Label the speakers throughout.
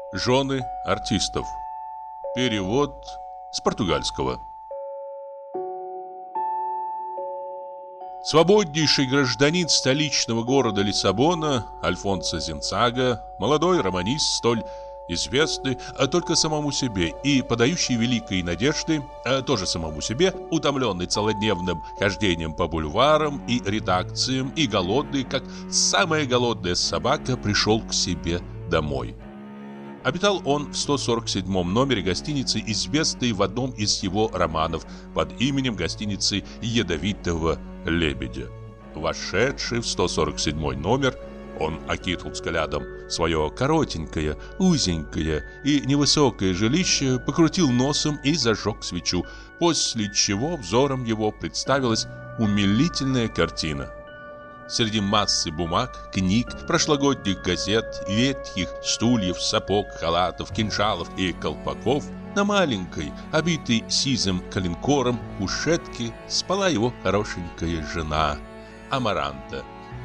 Speaker 1: Жены артистов. Перевод с португальского. Свободнейший гражданин столичного города Лиссабона Альфонсо Зинцага, молодой романист, столь известный только самому себе и подающий великие надежды, тоже самому себе, утомленный целодневным хождением по бульварам и редакциям и голодный, как самая голодная собака, пришел к себе домой. Обитал он в 147-м номере гостиницы, известной в одном из его романов под именем гостиницы «Ядовитого лебедя». Вошедший в 147-й номер, он окинул взглядом свое коротенькое, узенькое и невысокое жилище, покрутил носом и зажег свечу, после чего взором его представилась умилительная картина. Среди массы бумаг, книг, прошлогодних газет, ветхих стульев, сапог, халатов, кинжалов и колпаков на маленькой, обитой сизым коленкором кушетке спала его хорошенькая жена Амаранта.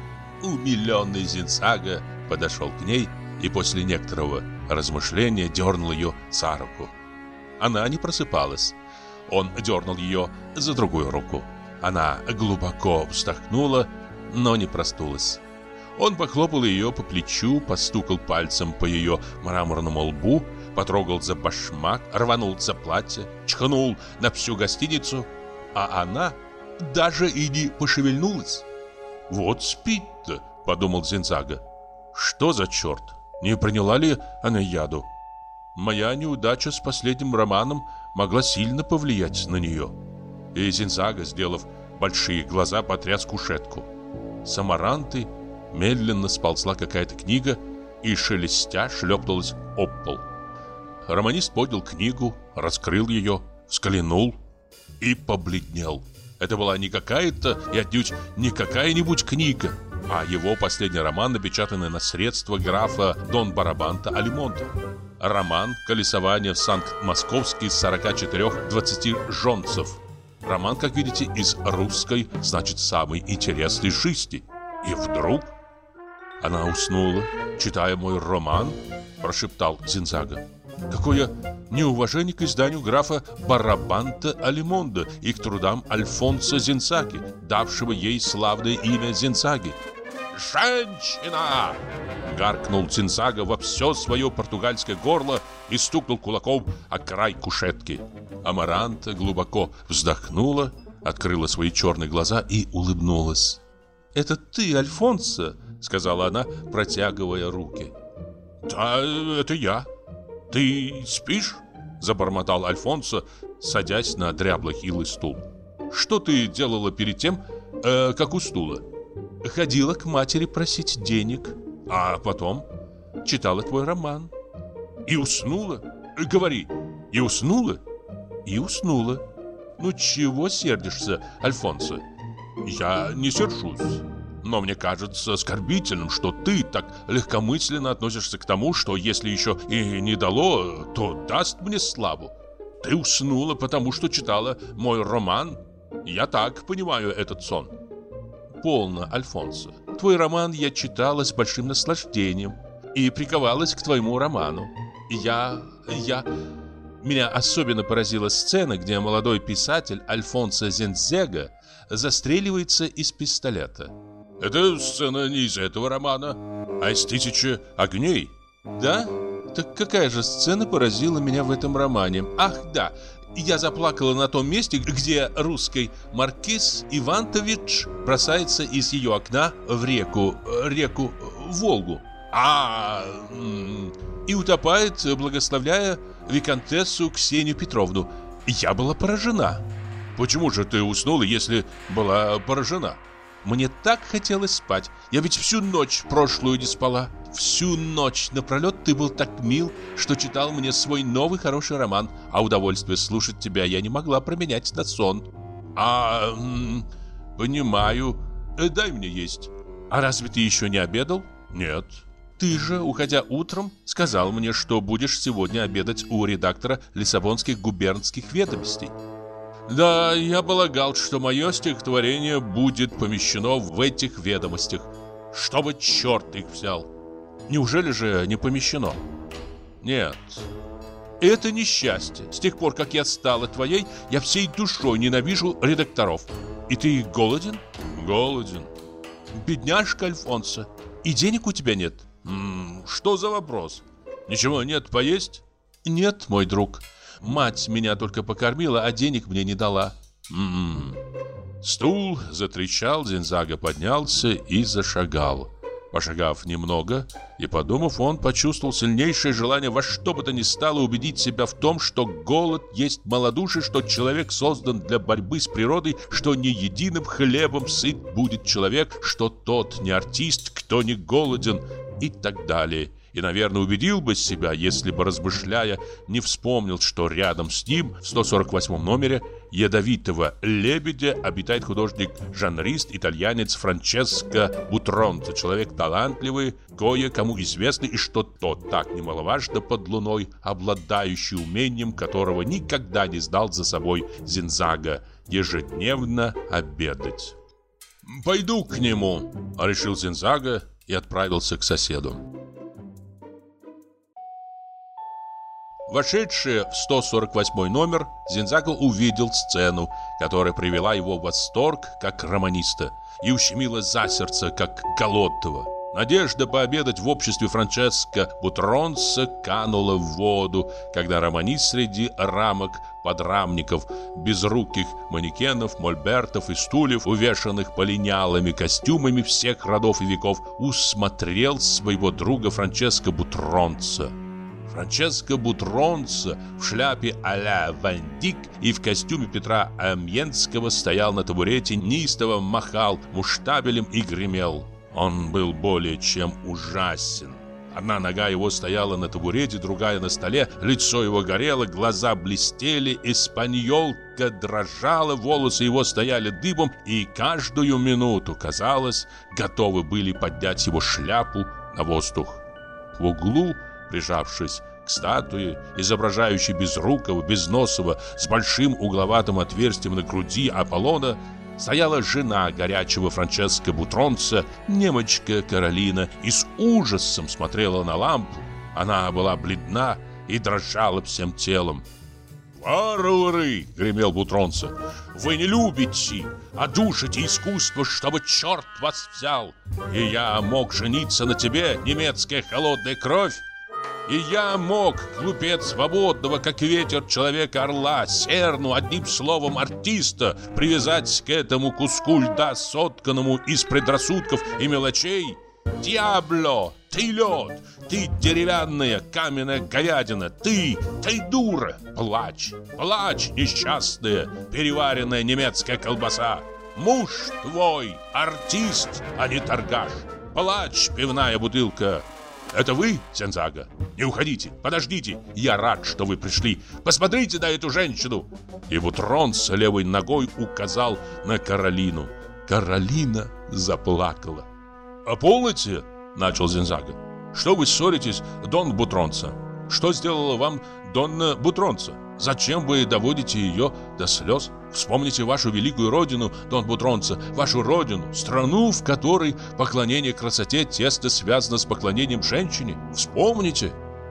Speaker 1: Умиленный Зинцага подошел к ней и после некоторого размышления дернул ее за руку. Она не просыпалась. Он дернул ее за другую руку. Она глубоко вздохнула, но не проснулась. Он похлопал ее по плечу, постукал пальцем по ее мраморному лбу, потрогал за башмак, рванул за платье, чхнул на всю гостиницу, а она даже и не пошевельнулась. «Вот спит-то», — подумал Зинцага. «Что за черт? Не приняла ли она яду? Моя неудача с последним романом могла сильно повлиять на нее». И Зинцага, сделав большие глаза, потряс кушетку. С Амаранты медленно сползла какая-то книга и, шелестя, шлепнулась об пол. Романист поднял книгу, раскрыл ее, взглянул и побледнел. Это была не какая-то и отнюдь не какая-нибудь книга, а его последний роман, напечатанный на средства графа Дон Барабанта Альмонта. Роман «Колесование в Санкт-Московске 44-20 жонцев». Роман, как видите, из русской, значит, самой интересной жизни. И вдруг она уснула, читая мой роман, прошептал Зинцага. Какое неуважение к изданию графа Барабанта Алимонда и к трудам Альфонсо Зинцаги, давшего ей славное имя Зинцаги. «Женщина!» — гаркнул Зинцага во все свое португальское горло и стукнул кулаком о край кушетки. Амаранта глубоко вздохнула, открыла свои черные глаза и улыбнулась. «Это ты, Альфонсо?» — сказала она, протягивая руки. «Да, это я. Ты спишь?» — забормотал Альфонсо, садясь на дряблый хилый стул. «Что ты делала перед тем, как уснула?» «Ходила к матери просить денег. А потом читала твой роман». «И уснула? Говори, и уснула?» «И уснула. Ну чего сердишься, Альфонсо?» «Я не сержусь. Но мне кажется оскорбительным, что ты так легкомысленно относишься к тому, что если еще и не дало, то даст мне славу. Ты уснула, потому что читала мой роман. Я так понимаю этот сон». «Полно, Альфонсо. Твой роман я читала с большим наслаждением и приковалась к твоему роману. Меня особенно поразила сцена, где молодой писатель Альфонсо Зинцага застреливается из пистолета». «Это сцена не из этого романа, а из «Тысячи огней». «Да? Так какая же сцена поразила меня в этом романе? Ах, да, я заплакала на том месте, где русский маркиз Ивантович бросается из ее окна в реку Волгу. И утопает, благословляя виконтессу Ксению Петровну. Я была поражена». «Почему же ты уснула, если была поражена?» «Мне так хотелось спать. Я ведь всю ночь прошлую не спала. Всю ночь напролет ты был так мил, что читал мне свой новый хороший роман, а удовольствие слушать тебя я не могла променять на сон». Понимаю. Дай мне есть». «А разве ты еще не обедал?» «Нет». «Ты же, уходя утром, сказал мне, что будешь сегодня обедать у редактора Лиссабонских губернских ведомостей». «Да, я полагал, что мое стихотворение будет помещено в этих ведомостях. Чтобы черт их взял!» «Неужели же не помещено?» Нет.
Speaker 2: Это несчастье. С тех пор, как я стала твоей, я всей душой ненавижу редакторов. И ты голоден?
Speaker 1: Голоден.
Speaker 2: Бедняжка Альфонсо. И денег у тебя нет?
Speaker 1: Что за вопрос? Ничего нет поесть?
Speaker 2: Нет, мой друг. Мать меня только покормила, а денег мне не дала.
Speaker 1: Стул затрещал, Зинзага поднялся и зашагал. Пошагав немного и подумав, он почувствовал сильнейшее желание во что бы то ни стало убедить себя в том, что голод есть малодушие, что человек создан для борьбы с природой, что не единым хлебом сыт будет человек, что тот не артист, кто не голоден и так далее. И, наверное, убедил бы себя, если бы, размышляя, не вспомнил, что рядом с ним, в 148 номере «Ядовитого лебедя» обитает художник-жанрист, итальянец Франческо Бутронцо, человек талантливый, кое-кому известный, и что тот, так немаловажно под луной, обладающий умением, которого никогда не сдал за собой Зинзага, ежедневно обедать. «Пойду к нему», — решил Зинзага и отправился к соседу. Вошедший в 148 номер, Зинзага увидел сцену, которая привела его в восторг, как романиста, и ущемила за сердце, как голодного. Надежда пообедать в обществе Франческо Бутронцо канула в воду, когда романист среди рамок, подрамников, безруких манекенов, мольбертов и стульев, увешанных полинялыми костюмами всех родов и веков, усмотрел своего друга Франческо Бутронцо. Франческо Бутронцо в шляпе а-ля Ван Дик и в костюме Петра Амьенского стоял на табурете, неистово махал муштабелем и гремел. Он был более чем ужасен. Одна нога его стояла на табурете, другая на столе, лицо его горело, глаза блестели, испаньолка дрожала, волосы его стояли дыбом, и каждую минуту, казалось, готовы были поднять его шляпу на воздух. В углу, прижавшись к статуе, изображающей безрукого, безносого, с большим угловатым отверстием на груди Аполлона, стояла жена горячего Франческо Бутронцо, немочка Каролина, и с ужасом смотрела на лампу. Она была бледна и дрожала всем телом. «Варвары!» — гремел Бутронцо. «Вы не любите, а душите искусство, чтобы черт вас взял! И я мог жениться на тебе, немецкая холодная кровь! И я мог, глупец свободного, как ветер человека-орла, серну, одним словом артиста, привязать к этому куску льда, сотканному из предрассудков и мелочей. Диабло, ты лед, ты деревянная каменная говядина, ты дура, плачь, плачь, несчастная, переваренная немецкая колбаса. Муж твой, артист, а не торгаш, плачь, пивная бутылка. Это вы, Зинзага? Не уходите, подождите. Я рад, что вы пришли. Посмотрите на эту женщину. И Бутронцо левой ногой указал на Каролину. Каролина заплакала. «Полноте?» — начал Зинзага. «Что вы ссоритесь, Дон Бутронцо? Что сделала вам Донна Бутронцо? Зачем вы доводите ее до слез? Вспомните вашу великую родину, Дон Бутронцо, вашу родину, страну, в которой поклонение красоте тесно связано с поклонением женщине. Вспомните!»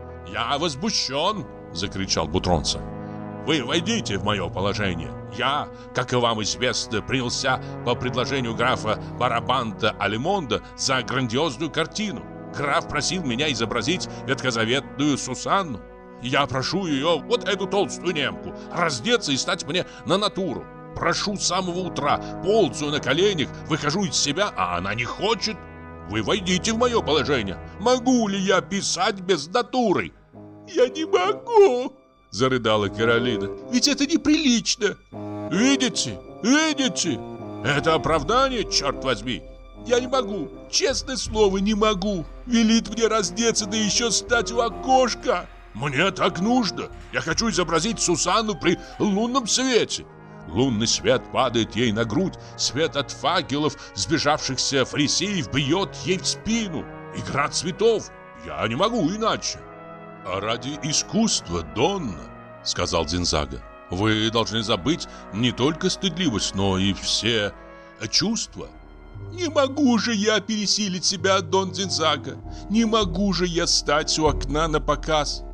Speaker 1: «Я возмущен!» — закричал Бутронцо. «Вы войдите в мое положение. Я, как и вам известно, принялся по предложению графа Барабанта Алимонда за грандиозную картину. Граф просил меня изобразить ветхозаветную Сусанну. Я прошу ее, вот эту толстую немку, раздеться и стать мне на натуру. Прошу с самого утра, ползаю на коленях, выхожу из себя, а она не хочет. Вы войдите в мое положение. Могу ли я писать без натуры?» «Я не могу!» — зарыдала Каролина. «Ведь это неприлично!» «Видите? Видите? Это оправдание, черт возьми!» «Я не могу, честное слово, не могу. Велит мне раздеться, да еще стать у окошка. Мне так нужно. Я хочу изобразить Сусанну при лунном свете. Лунный свет падает ей на грудь, свет от факелов сбежавшихся фарисеев бьет ей в спину. Игра цветов. Я не могу иначе». «А ради искусства, Донна, — сказал Зинзага, — вы должны забыть не только стыдливость, но и все чувства». «Не могу же я пересилить себя, Дон Зинзага. Не могу же я стать у окна на показ.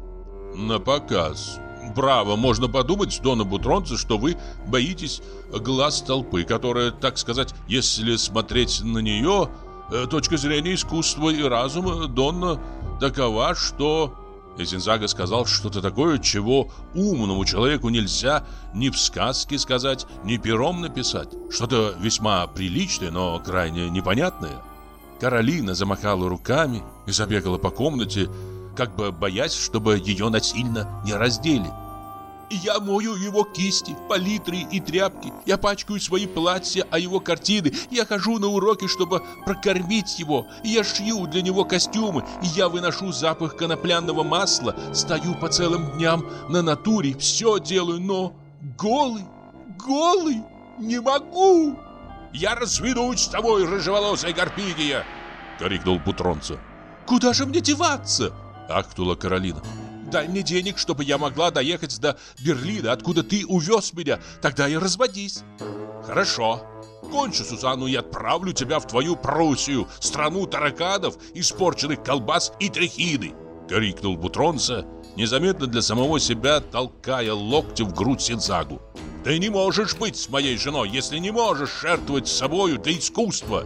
Speaker 1: На показ. Браво, можно подумать, Донна Бутронца, что вы боитесь глаз толпы, которая, так сказать, если смотреть на нее, точка зрения искусства и разума, Донна, такова, что... И Зинзага сказал что-то такое, чего умному человеку нельзя ни в сказке сказать, ни пером написать. Что-то весьма приличное, но крайне непонятное. Каролина замахала руками и забегала по комнате, как бы боясь, чтобы ее насильно не раздели. Я мою его кисти, палитры и тряпки. Я пачкаю свои платья, а его картины. Я хожу на уроки, чтобы прокормить его. Я шью для него костюмы. И я выношу запах конопляного масла. Стою по целым дням на натуре. Все делаю, но голый не могу. Я разведусь с тобой, рыжеволосая Гарпигия, крикнул Бутронца. Куда же мне деваться? Ахнула Каролина. Дай мне денег, чтобы я могла доехать до Берлина, откуда ты увез меня. Тогда и разводись. Хорошо. Кончу Сусанну и отправлю тебя в твою Пруссию, страну тараканов, испорченных колбас и тряхины, крикнул Бутронца, незаметно для самого себя толкая локтем в грудь Зинзагу. Ты не можешь быть с моей женой, если не можешь жертвовать собою для искусства.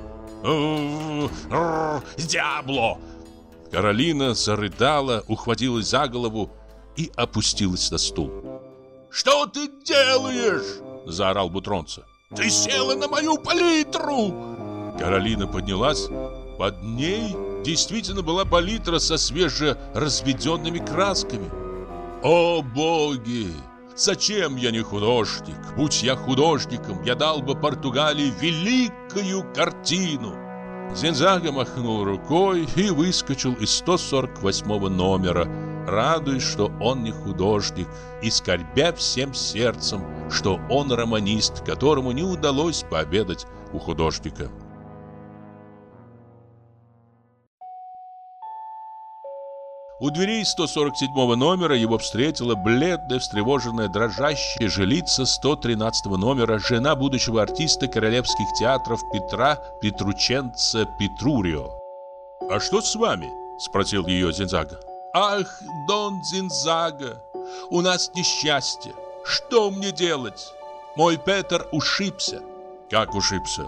Speaker 1: Диабло! Каролина зарыдала, ухватилась за голову и опустилась на стул. «Что ты делаешь?» – заорал Бутронца. «Ты села на мою палитру!» Каролина поднялась. Под ней действительно была палитра со свежеразведенными красками. «О боги! Зачем я не художник? Будь я художником, я дал бы Португалии великую картину!» Зинзага махнул рукой и выскочил из 148 номера, радуясь, что он не художник, и скорбя всем сердцем, что он романист, которому не удалось пообедать у художника. У дверей 147 номера его встретила бледная, встревоженная, дрожащая жилица 113 номера, жена будущего артиста королевских театров Петра Петрученца Петрурио. «А что с вами?» – спросил ее Зинзага. «Ах, Дон Зинзага, у нас несчастье. Что мне делать? Мой Петр ушибся». «Как ушибся?»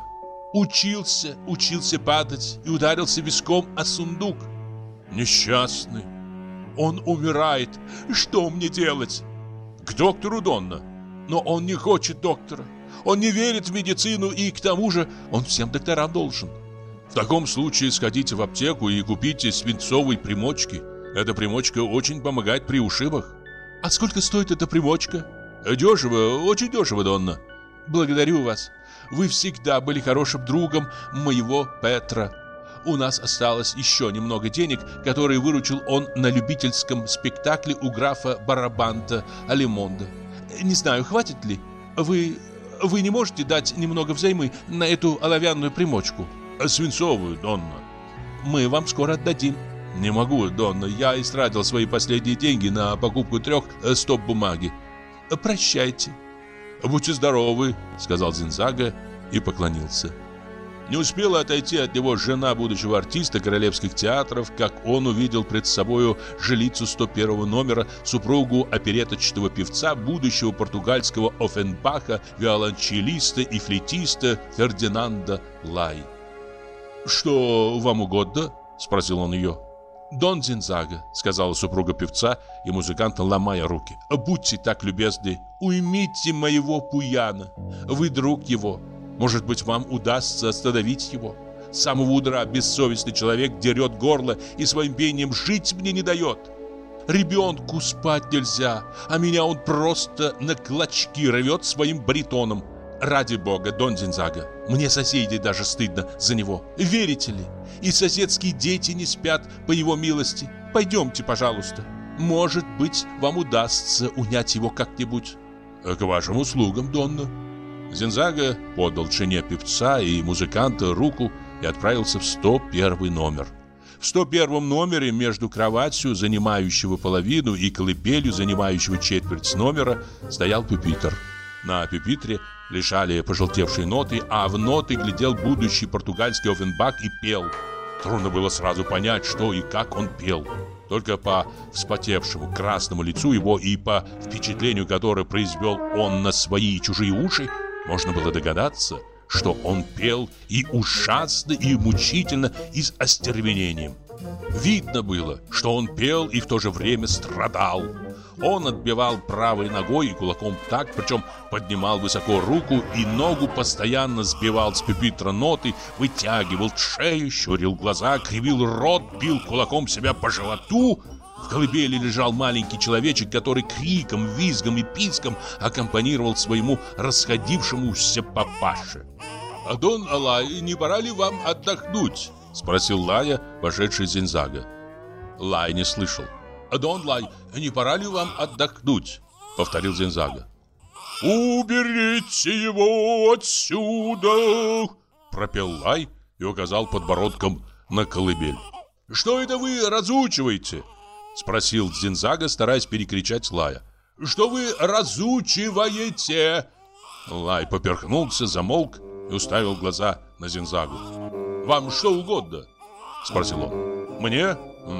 Speaker 1: Учился падать и ударился виском о сундук». «Несчастный. Он умирает. Что мне делать?» «К доктору, Донна». «Но он не хочет доктора. Он не верит в медицину, и к тому же он всем докторам должен». «В таком случае сходите в аптеку и купите свинцовой примочки. Эта примочка очень помогает при ушибах». «А сколько стоит эта примочка?» «Дешево, очень дешево, Донна». «Благодарю вас. Вы всегда были хорошим другом моего Петра. У нас осталось еще немного денег, которые выручил он на любительском спектакле у графа Барабанта Алемонда. Не знаю, хватит ли? Вы не можете дать немного взаймы на эту оловянную примочку?» «Свинцовую, Донна». «Мы вам скоро отдадим». «Не могу, Донна, я истратил свои последние деньги на покупку 3 стоп бумаги». «Прощайте». «Будьте здоровы», — сказал Зинзага и поклонился. Не успела отойти от него жена будущего артиста королевских театров, как он увидел пред собою жилицу 101 номера, супругу опереточного певца, будущего португальского Оффенбаха, виолончелиста и флейтиста Фердинанда Лай. «Что вам угодно?» – спросил он ее. «Дон Зинзага», – сказала супруга певца и музыканта, ломая руки, – «будьте так любезны, уймите моего Пуяна, вы друг его. Может быть, вам удастся остановить его? С самого утра бессовестный человек дерет горло и своим пением жить мне не дает. Ребенку спать нельзя, а меня он просто на клочки рвет своим баритоном. Ради бога, Дон Зинзага, мне соседей даже стыдно за него. Верите ли? И соседские дети не спят по его милости. Пойдемте, пожалуйста. Может быть, вам удастся унять его как-нибудь». «К вашим услугам, Донна». Зинзага подал жене певца и музыканта руку и отправился в 101 номер. В 101 номере между кроватью, занимающего половину, и колыбелью, занимающего четверть номера, стоял пюпитр. На пюпитре лежали пожелтевшие ноты, а в ноты глядел будущий португальский Оффенбах и пел. Трудно было сразу понять, что и как он пел. Только по вспотевшему красному лицу его и по впечатлению, которое произвел он на свои и чужие уши, можно было догадаться, что он пел и ужасно, и мучительно, и с остервенением. Видно было, что он пел и в то же время страдал. Он отбивал правой ногой и кулаком так, причем поднимал высоко руку и ногу, постоянно сбивал с пюпитра ноты, вытягивал шею, щурил глаза, кривил рот, бил кулаком себя по животу. В колыбели лежал маленький человечек, который криком, визгом и писком аккомпанировал своему расходившемуся папаше. «Дон Лай, не пора ли вам отдохнуть?» — спросил Лая, вошедший Зинзага. Лай не слышал. «Дон Лай, не пора ли вам отдохнуть?» — повторил Зинзага. «Уберите его отсюда!» — пропел Лай и указал подбородком на колыбель. «Что это вы разучиваете?» — спросил Зинзага, стараясь перекричать Лая. «Что вы разучиваете?» Лай поперхнулся, замолк и уставил глаза на Зинзагу. «Вам что угодно?» — спросил он. «Мне?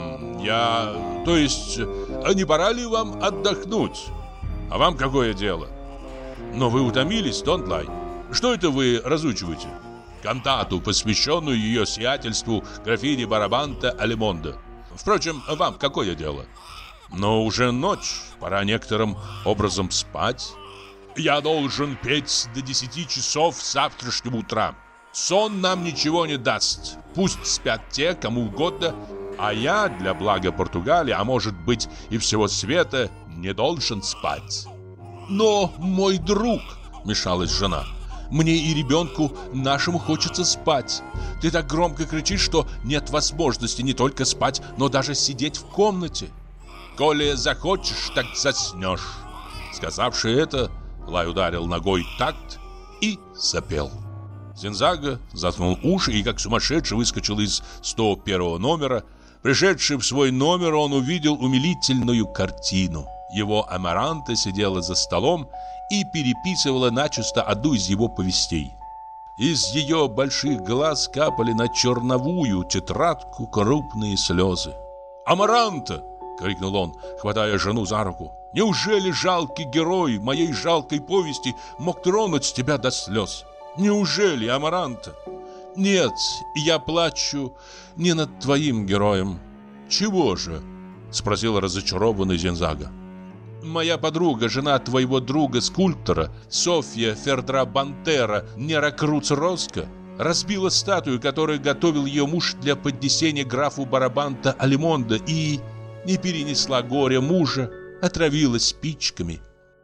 Speaker 1: То есть, не пора ли вам отдохнуть? А вам какое дело? Но вы утомились, Дон Лай. Что это вы разучиваете?» «Кантату, посвященную ее сиятельству графине Барабанта Алемондо. Впрочем, вам какое дело?» «Но уже ночь, пора некоторым образом спать. Я должен петь до 10 часов завтрашнего утра. Сон нам ничего не даст. Пусть спят те, кому угодно, а я для блага Португалии, а может быть и всего света, не должен спать». «Но, мой друг», — мешалась жена, — «мне и ребенку нашему хочется спать. Ты так громко кричишь, что нет возможности не только спать, но даже сидеть в комнате. Коли захочешь, так заснешь». Сказавши это, Лай ударил ногой такт и запел. Зинзага заткнул уши и как сумасшедший выскочил из 101 номера. Пришедший в свой номер, он увидел умилительную картину. Его Амаранта сидела за столом и переписывала начисто одну из его повестей. Из ее больших глаз капали на черновую тетрадку крупные слезы. «Амаранта!» — крикнул он, хватая жену за руку. «Неужели жалкий герой моей жалкой повести мог тронуть тебя до слез? Неужели, Амаранта? Нет, я плачу не над твоим героем». «Чего же?» — спросил разочарованный Зинзага. «Моя подруга, жена твоего друга-скульптора, Софья Фердрабантера Неракруц-Роско, разбила статую, которую готовил ее муж для поднесения графу Барабанта Алемондо, и не перенесла горя мужа, отравилась спичками».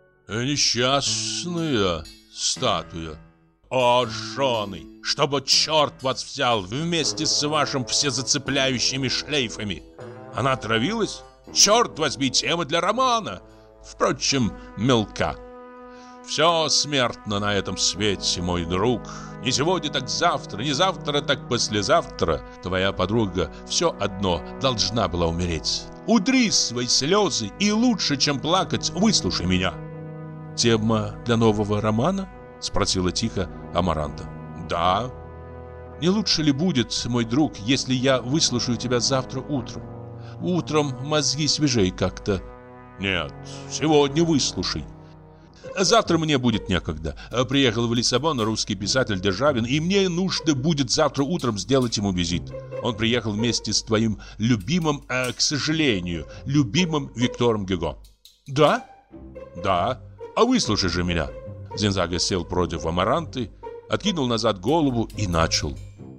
Speaker 1: «Несчастная статуя. О, жены, чтобы черт вас взял вместе с вашим всезацепляющими шлейфами. Она отравилась? Черт возьми, тема для романа. Впрочем, мелка. Все смертно на этом свете, мой друг. Не сегодня, так завтра, не завтра, так послезавтра. Твоя подруга все одно должна была умереть. Утри свои слезы и лучше, чем плакать, выслушай меня». «Тема для нового романа?» — спросила тихо Амаранта. «Да». «Не лучше ли будет, мой друг, если я выслушаю тебя завтра утром? Утром мозги свежей как-то». «Нет, сегодня выслушай. Завтра мне будет некогда. Приехал в Лиссабон русский писатель Державин, и мне нужно будет завтра утром сделать ему визит. Он приехал вместе с твоим любимым, к сожалению, любимым Виктором Гюго». «Да?» «Да. А выслушай же меня». Зинзага сел против Амаранты, откинул назад голову и начал.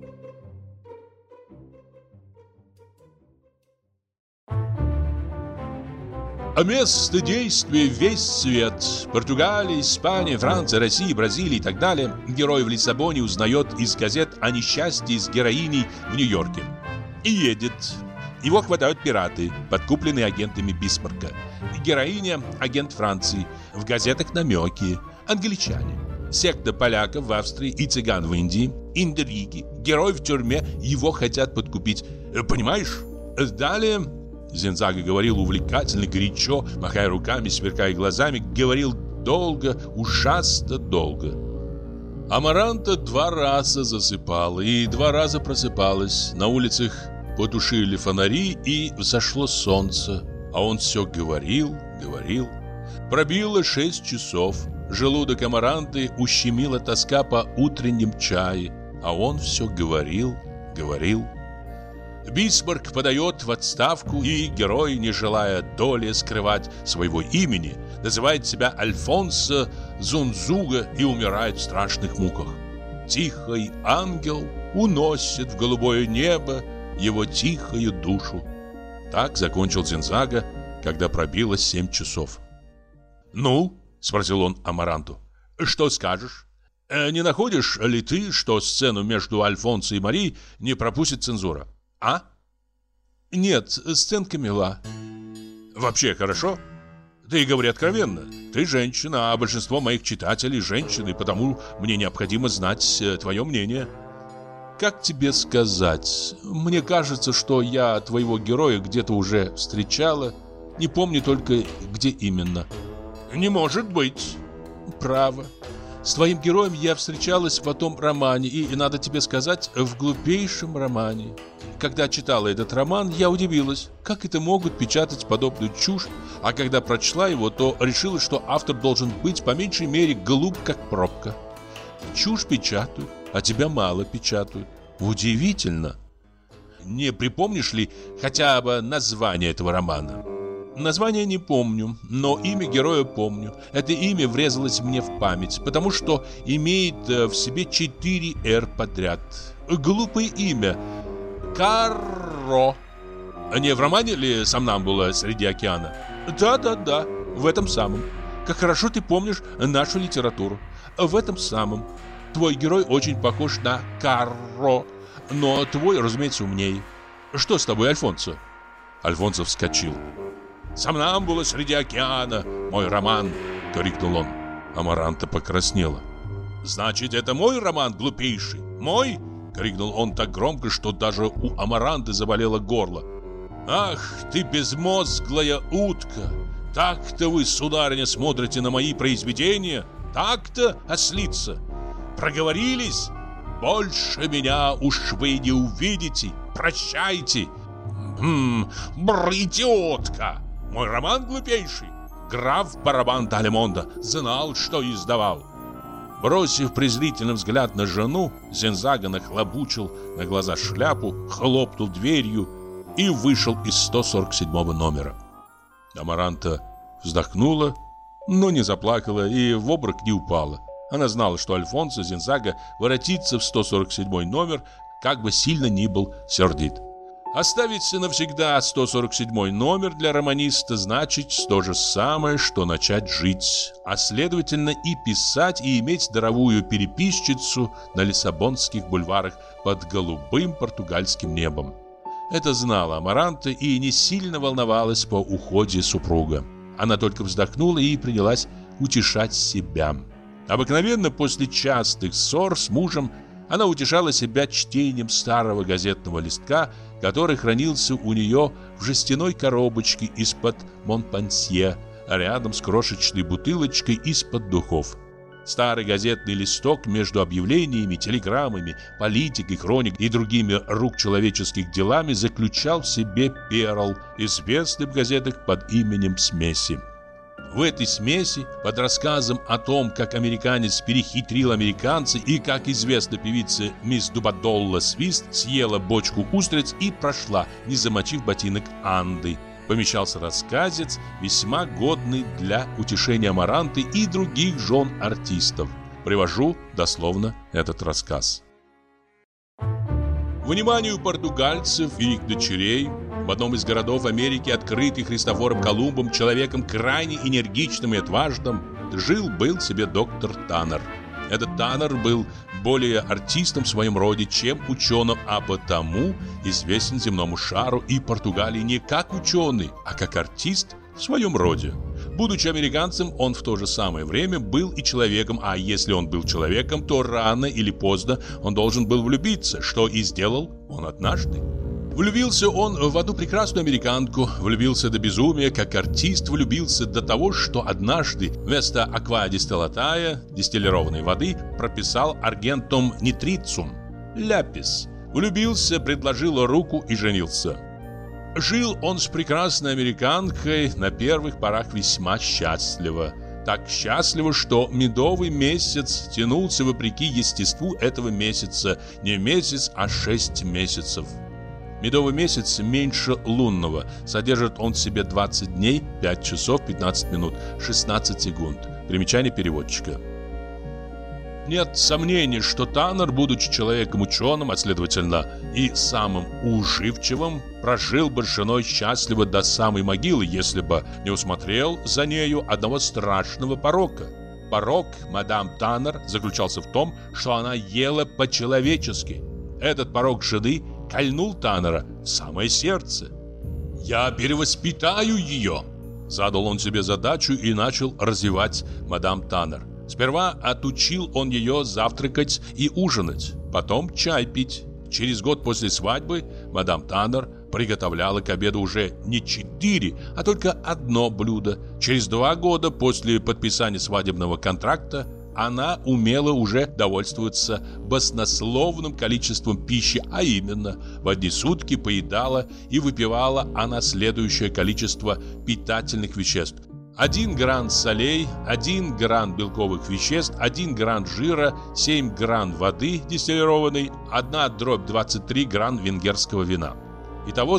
Speaker 1: А место действия весь свет. Португалия, Испания, Франция, Россия, Бразилия и так далее. Герой в Лиссабоне узнает из газет о несчастье с героиней в Нью-Йорке. И едет. Его хватают пираты, подкупленные агентами Бисмарка. Героиня – агент Франции. В газетах намеки. Англичане. Секта поляков в Австрии и цыган в Индии. Интриги. Герой в тюрьме. Его хотят подкупить. Понимаешь? Далее... Зинзага говорил увлекательно, горячо, махая руками, сверкая глазами, говорил долго, ужасно долго. Амаранта 2 раза засыпала и 2 раза просыпалась. На улицах потушили фонари, и взошло солнце. А он все говорил. Пробило 6 часов. Желудок Амаранты ущемила тоска по утреннем чае, а он все говорил. Бисмарк подает в отставку, и герой, не желая доли скрывать своего имени, называет себя Альфонсо Зунзуга и умирает в страшных муках. Тихий ангел уносит в голубое небо его тихую душу. Так закончил Зинзага, когда пробило 7 часов. «Ну?» — спросил он Амаранту. «Что скажешь? Не находишь ли ты, что сцену между Альфонсо и Марией не пропустит цензура? А?» «Нет, сценка мила». «Вообще хорошо? Ты говори откровенно. Ты женщина, а большинство моих читателей женщины, потому мне необходимо знать твое мнение». «Как тебе сказать? Мне кажется, что я твоего героя где-то уже встречала. Не помню только, где именно». «Не может быть». «Право. С твоим героем я встречалась в том романе, и, надо тебе сказать, в глупейшем романе. Когда читала этот роман, я удивилась, как это могут печатать подобную чушь, а когда прочла его, то решила, что автор должен быть по меньшей мере глуп, как пробка. Чушь печатают, а тебя мало печатают. Удивительно. Не припомнишь ли хотя бы название этого романа?» «Название не помню, но имя героя помню. Это имя врезалось мне в память, потому что имеет в себе 4 «Р» подряд. Глупое имя. Карро. Не в романе ли «Сомнамбула среди океана»? Да, в этом самом. Как хорошо ты помнишь нашу литературу. В этом самом. Твой герой очень похож на Карро, но твой, разумеется, умнее. Что с тобой, Альфонсо?» Альфонсо вскочил. «Сомнамбула среди океана, мой роман!» — крикнул он. Амаранта покраснела. «Значит, это мой роман, глупейший? Мой?» — крикнул он так громко, что даже у Амаранты заболело горло. «Ах, ты безмозглая утка! Так-то вы, сударыня, смотрите на мои произведения? Так-то, ослица? Проговорились? Больше меня уж вы не увидите! Прощайте!» Идиотка! Мой роман глупейший. Граф Барабан Далемонда знал, что издавал. Бросив презрительный взгляд на жену, Зинзага нахлобучил на глаза шляпу, хлопнул дверью и вышел из 147 номера. Амаранта вздохнула, но не заплакала и в обморок не упала. Она знала, что Альфонсо Зинзага воротится в 147 номер, как бы сильно ни был сердит. Оставить навсегда 147 номер для романиста значит то же самое, что начать жить, а следовательно и писать, и иметь даровую переписчицу на лиссабонских бульварах под голубым португальским небом. Это знала Амаранта и не сильно волновалась по уходе супруга. Она только вздохнула и принялась утешать себя. Обыкновенно после частых ссор с мужем она утешала себя чтением старого газетного листка, который хранился у нее в жестяной коробочке из-под Монпансье, рядом с крошечной бутылочкой из-под духов. Старый газетный листок между объявлениями, телеграммами, политикой, хроникой и другими рук человеческих делами заключал в себе перл, известный в газетах под именем «Смеси». В этой смеси, под рассказом о том, как американец перехитрил американца и как известно певица мисс Дубадолла Свист съела бочку устриц и прошла, не замочив ботинок Анды, помещался рассказец, весьма годный для утешения Амаранты и других жен артистов. Привожу дословно этот рассказ. Вниманию португальцев и их дочерей в одном из городов Америки, открытый Христофором Колумбом, человеком крайне энергичным и отважным, жил-был себе доктор Таннер. Этот Таннер был более артистом в своем роде, чем ученым, а потому известен земному шару и Португалии не как ученый, а как артист в своем роде. Будучи американцем, он в то же самое время был и человеком, а если он был человеком, то рано или поздно он должен был влюбиться, что и сделал он однажды. Влюбился он в одну прекрасную американку, влюбился до безумия, как артист влюбился до того, что однажды вместо аква дистиллатая, дистиллированной воды, прописал аргентум нитрицум, ляпис, Влюбился, предложил руку и женился. Жил он с прекрасной американкой на первых порах весьма счастливо. Так счастливо, что медовый месяц тянулся вопреки естеству этого месяца. Не месяц, а 6 месяцев. Медовый месяц меньше лунного. Содержит он в себе 20 дней, 5 часов, 15 минут, 16 секунд. Примечание переводчика. Нет сомнений, что Таннер, будучи человеком ученым, а следовательно и самым уживчивым, прожил бы с женой счастливо до самой могилы, если бы не усмотрел за нею одного страшного порока. Порок мадам Таннер заключался в том, что она ела по-человечески. Этот порок жены кольнул Таннера в самое сердце. «Я перевоспитаю ее!» Задал он себе задачу и начал развивать мадам Таннер. Сперва отучил он ее завтракать и ужинать, потом чай пить. Через год после свадьбы мадам Таннер приготовляла к обеду уже не 4, а только одно блюдо. Через 2 года после подписания свадебного контракта она умела уже довольствоваться баснословным количеством пищи, а именно в одни сутки поедала и выпивала она следующее количество питательных веществ: 1 грамм солей, 1 грамм белковых веществ, 1 грамм жира, 7 грамм воды дистиллированной, 1/23 грамм венгерского вина. Итого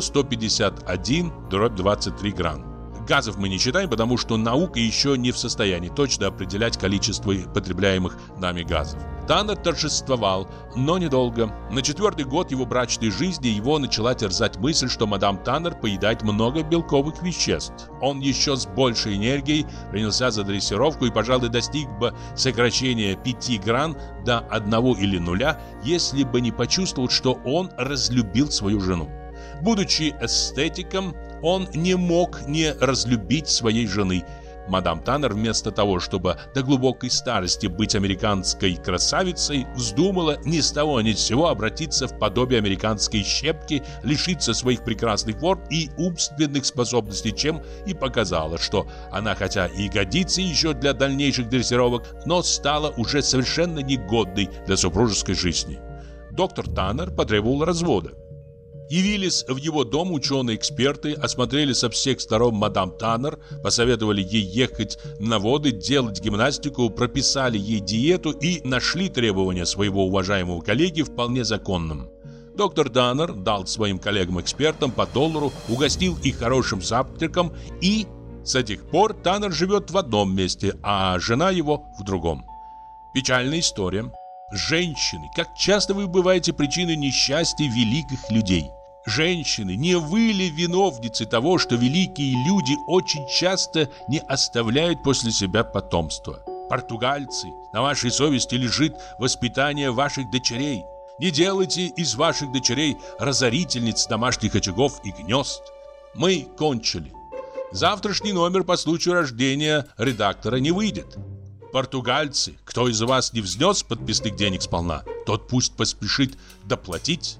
Speaker 1: 151/23 грамм. Газов мы не считаем, потому что наука еще не в состоянии точно определять количество потребляемых нами газов. Таннер торжествовал, но недолго. На 4-й год его брачной жизни его начала терзать мысль, что мадам Таннер поедает много белковых веществ. Он еще с большей энергией принялся за дрессировку и, пожалуй, достиг бы сокращения 5 грамм до 1 или 0, если бы не почувствовал, что он разлюбил свою жену. Будучи эстетиком, он не мог не разлюбить своей жены. Мадам Таннер вместо того, чтобы до глубокой старости быть американской красавицей, вздумала ни с того ни с сего обратиться в подобие американской щепки, лишиться своих прекрасных форм и умственных способностей, чем и показала, что она хотя и годится еще для дальнейших дрессировок, но стала уже совершенно негодной для супружеской жизни. Доктор Таннер потребовал развода. Явились в его дом ученые-эксперты, осмотрели со всех сторон мадам Таннер, посоветовали ей ехать на воды, делать гимнастику, прописали ей диету и нашли требования своего уважаемого коллеги вполне законным. Доктор Таннер дал своим коллегам-экспертам по $1, угостил их хорошим завтраком, и с этих пор Таннер живет в одном месте, а жена его в другом. Печальная история. Женщины, как часто вы бываете причиной несчастья великих людей? Женщины, не вы ли виновницы того, что великие люди очень часто не оставляют после себя потомства? Португальцы, на вашей совести лежит воспитание ваших дочерей. Не делайте из ваших дочерей разорительниц домашних очагов и гнезд. Мы кончили. Завтрашний номер по случаю рождения редактора не выйдет. Португальцы, кто из вас не взнес подписных денег сполна, тот пусть поспешит доплатить.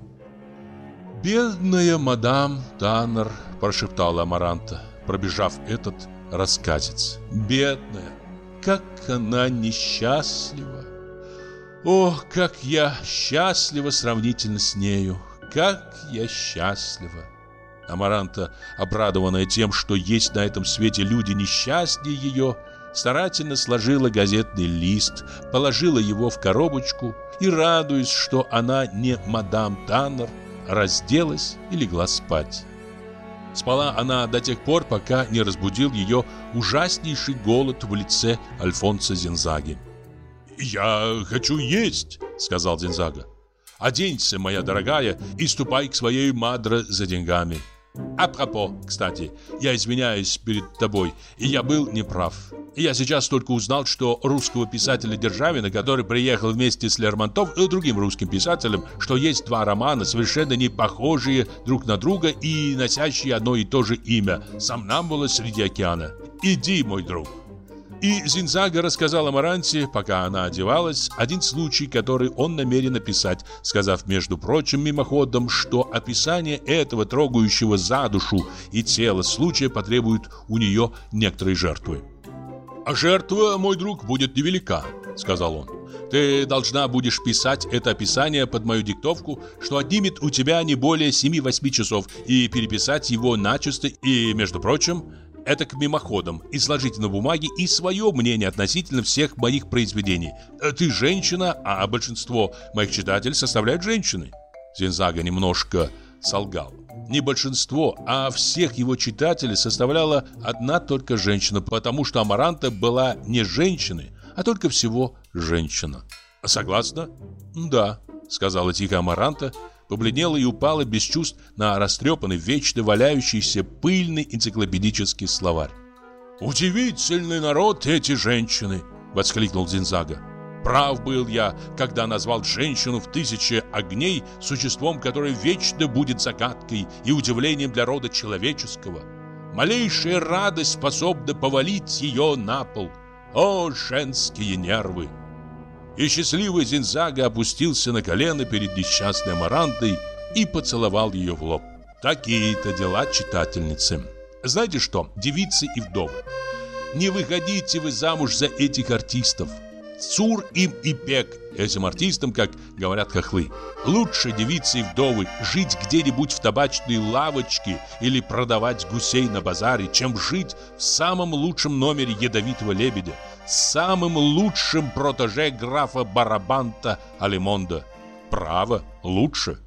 Speaker 1: «Бедная мадам Таннер», – прошептала Амаранта, пробежав этот рассказец. «Бедная, как она несчастлива! О, как я счастлива сравнительно с нею! Как я счастлива!» Амаранта, обрадованная тем, что есть на этом свете люди несчастнее ее, старательно сложила газетный лист, положила его в коробочку и, радуясь, что она не мадам Таннер, разделась и легла спать. Спала она до тех пор, пока не разбудил ее ужаснейший голод в лице Альфонсо Зинзаги. «Я хочу есть», — сказал Зинзага. «Оденься, моя дорогая, и ступай к своей мадре за деньгами. Апропо, кстати, я извиняюсь перед тобой, и я был неправ. Я сейчас только узнал, что русского писателя Державина, который приехал вместе с Лермонтов и другим русским писателем, что есть 2 романа, совершенно не похожие друг на друга и носящие одно и то же имя «Сомнамбула среди океана». Иди, мой друг». И Зинзага рассказал Амаранте, пока она одевалась, один случай, который он намерен описать, сказав, между прочим, мимоходом, что описание этого трогающего за душу и тело случая потребует у нее некоторой жертвы. «А жертва, мой друг, будет невелика», — сказал он.
Speaker 2: Ты должна будешь писать это описание под мою диктовку, что отнимет у тебя не более 7-8 часов, и переписать его начисто, и, между прочим, это к мимоходам, и сложить на бумаге и свое мнение относительно всех моих произведений. Ты женщина, а большинство моих читателей составляют женщины. Зинзага немножко солгал. Не большинство, а всех его читателей составляла одна только женщина, потому что Амаранта была не женщиной, а только всего женщина. Согласна? Да, сказала тихо Амаранта, побледнела и упала без чувств на растрепанный, вечно валяющийся пыльный энциклопедический словарь. «Удивительный народ эти женщины!» — воскликнул Зинзага. «Прав был я, когда назвал женщину в 1000 огней существом, которое вечно будет загадкой и удивлением для рода человеческого. Малейшая радость способна повалить ее на пол. О, женские нервы!» И счастливый Зинзага опустился на колено перед несчастной Амарантой и поцеловал ее в лоб. Такие-то дела, читательницы. Знаете что, девицы и вдовы, не выходите вы замуж за этих артистов. Цур им и пек этим артистам, как говорят хохлы. Лучше девицы и вдовы жить где-нибудь в табачной лавочке или продавать гусей на базаре, чем жить в самом лучшем номере «Ядовитого лебедя» с самым лучшим протеже графа Барабанта Алимонда. Право, лучше.